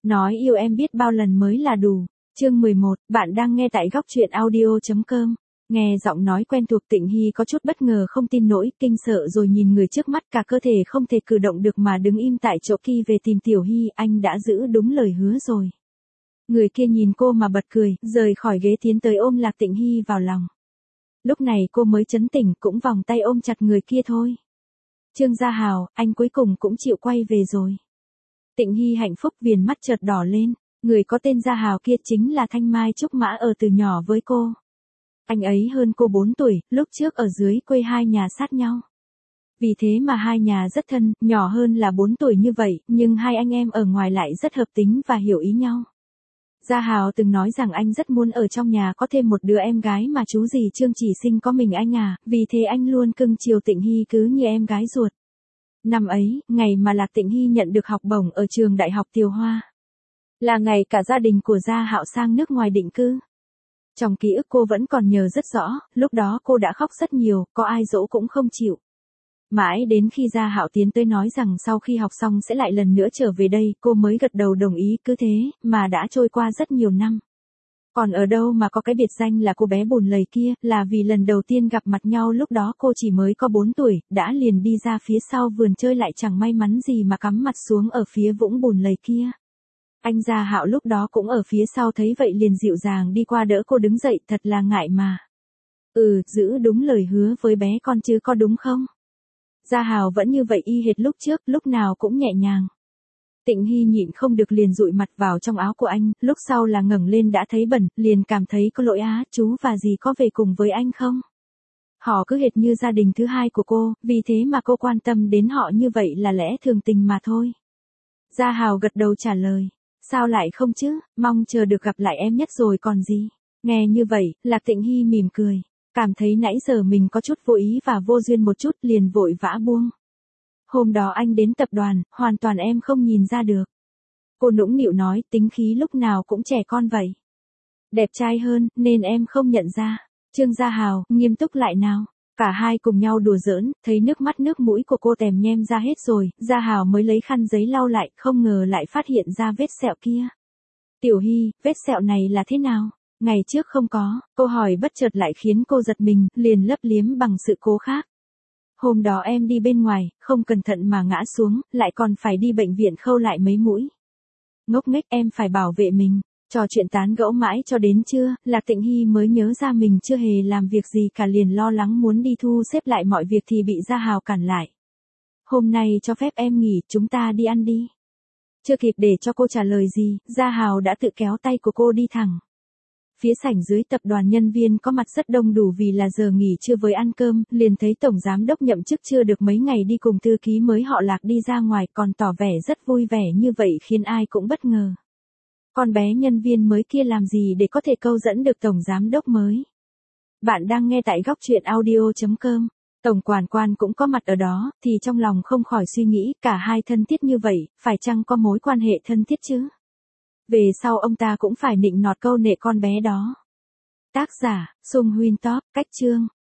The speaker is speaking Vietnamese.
Nói yêu em biết bao lần mới là đủ. Chương 11, bạn đang nghe tại góc truyện audio.com. Nghe giọng nói quen thuộc Tịnh Hy có chút bất ngờ không tin nổi, kinh sợ rồi nhìn người trước mắt cả cơ thể không thể cử động được mà đứng im tại chỗ. Kỳ về tìm Tiểu Hy, anh đã giữ đúng lời hứa rồi. Người kia nhìn cô mà bật cười, rời khỏi ghế tiến tới ôm Lạc Tịnh Hy vào lòng. Lúc này cô mới chấn tỉnh, cũng vòng tay ôm chặt người kia thôi. Trương Gia Hào, anh cuối cùng cũng chịu quay về rồi. Tịnh Hy hạnh phúc viền mắt chợt đỏ lên, người có tên Gia Hào kia chính là Thanh Mai Trúc Mã ở từ nhỏ với cô. Anh ấy hơn cô 4 tuổi, lúc trước ở dưới quê hai nhà sát nhau. Vì thế mà hai nhà rất thân, nhỏ hơn là 4 tuổi như vậy, nhưng hai anh em ở ngoài lại rất hợp tính và hiểu ý nhau. Gia Hào từng nói rằng anh rất muốn ở trong nhà có thêm một đứa em gái mà chú dì Trương chỉ sinh có mình anh à, vì thế anh luôn cưng chiều Tịnh Hy cứ như em gái ruột. Năm ấy, ngày mà Lạc Tịnh Hy nhận được học bổng ở trường Đại học Tiều Hoa. Là ngày cả gia đình của Gia Hạo sang nước ngoài định cư. Trong ký ức cô vẫn còn nhớ rất rõ, lúc đó cô đã khóc rất nhiều, có ai dỗ cũng không chịu. Mãi đến khi Gia Hạo tiến tới nói rằng sau khi học xong sẽ lại lần nữa trở về đây, cô mới gật đầu đồng ý. Cứ thế, mà đã trôi qua rất nhiều năm. Còn ở đâu mà có cái biệt danh là cô bé bùn lầy kia, là vì lần đầu tiên gặp mặt nhau lúc đó cô chỉ mới có 4 tuổi, đã liền đi ra phía sau vườn chơi lại chẳng may mắn gì mà cắm mặt xuống ở phía vũng bùn lầy kia. Anh Gia Hạo lúc đó cũng ở phía sau thấy vậy liền dịu dàng đi qua đỡ cô đứng dậy, thật là ngại mà. Giữ đúng lời hứa với bé con chứ có đúng không? Gia Hào vẫn như vậy y hệt lúc trước, lúc nào cũng nhẹ nhàng. Tịnh Hy nhịn không được liền dụi mặt vào trong áo của anh, lúc sau là ngẩng lên đã thấy bẩn, liền cảm thấy có lỗi á, chú và dì có về cùng với anh không? Họ cứ hệt như gia đình thứ hai của cô, vì thế mà cô quan tâm đến họ như vậy là lẽ thường tình mà thôi. Gia Hào gật đầu trả lời, sao lại không chứ, mong chờ được gặp lại em nhất rồi còn gì. Nghe như vậy, Lạc Tịnh Hy mỉm cười, cảm thấy nãy giờ mình có chút vô ý và vô duyên một chút liền vội vã buông. Hôm đó anh đến tập đoàn, hoàn toàn em không nhìn ra được. Cô nũng nịu nói, tính khí lúc nào cũng trẻ con vậy. Đẹp trai hơn, nên em không nhận ra. Trương Gia Hào, nghiêm túc lại nào. Cả hai cùng nhau đùa giỡn, thấy nước mắt nước mũi của cô tèm nhem ra hết rồi, Gia Hào mới lấy khăn giấy lau lại, không ngờ lại phát hiện ra vết sẹo kia. Tiểu Hy, vết sẹo này là thế nào? Ngày trước không có, câu hỏi bất chợt lại khiến cô giật mình, liền lấp liếm bằng sự cố khác. Hôm đó em đi bên ngoài, không cẩn thận mà ngã xuống, lại còn phải đi bệnh viện khâu lại mấy mũi. Ngốc nghếch, em phải bảo vệ mình. Trò chuyện tán gẫu mãi cho đến trưa, Lạc Tịnh Hy mới nhớ ra mình chưa hề làm việc gì cả, liền lo lắng muốn đi thu xếp lại mọi việc thì bị Gia Hào cản lại. Hôm nay cho phép em nghỉ, chúng ta đi ăn đi. Chưa kịp để cho cô trả lời gì, Gia Hào đã tự kéo tay của cô đi thẳng. Phía sảnh dưới tập đoàn nhân viên có mặt rất đông đủ vì là giờ nghỉ trưa với ăn cơm, liền thấy tổng giám đốc nhậm chức chưa được mấy ngày đi cùng thư ký mới họ Lạc đi ra ngoài còn tỏ vẻ rất vui vẻ như vậy khiến ai cũng bất ngờ. Con bé nhân viên mới kia làm gì để có thể câu dẫn được tổng giám đốc mới? Bạn đang nghe tại góc truyện audio.com. Tổng quản quan cũng có mặt ở đó, thì trong lòng không khỏi suy nghĩ, cả hai thân thiết như vậy, phải chăng có mối quan hệ thân thiết chứ? Về sau ông ta cũng phải nịnh nọt câu nệ con bé đó. Tác giả, Sung Huynh Top, cách chương.